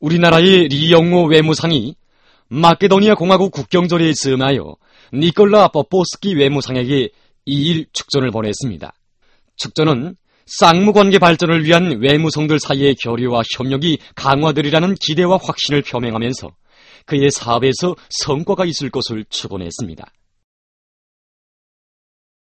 우리나라의 리영호 외무상이 마케도니아 공화국 국경절에 승하여 니콜라 포포스키 외무상에게 2일 축전을 보냈습니다. 축전은 쌍무관계 발전을 위한 외무성들 사이의 교류와 협력이 강화되리라는 기대와 확신을 표명하면서 그의 사업에서 성과가 있을 것을 축원했습니다.